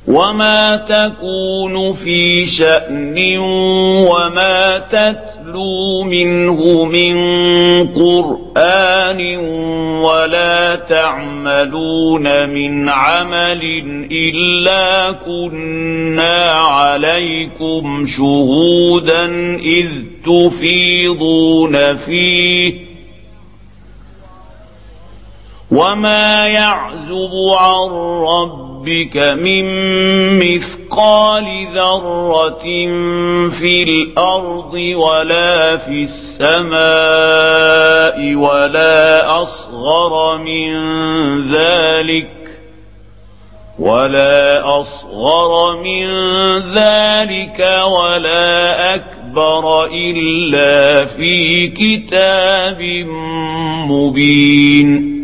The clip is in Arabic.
وما تكون في شأن وما تتلو منه من قرآن ولا تعملون من عمل إلا كنا عليكم شهودا إذ تفيضون فيه وما يعزب عن ربك من مثقال ذرة في الأرض ولا في السماء ولا أصغر من ذلك ولا أكبر إلا في كتاب مبين.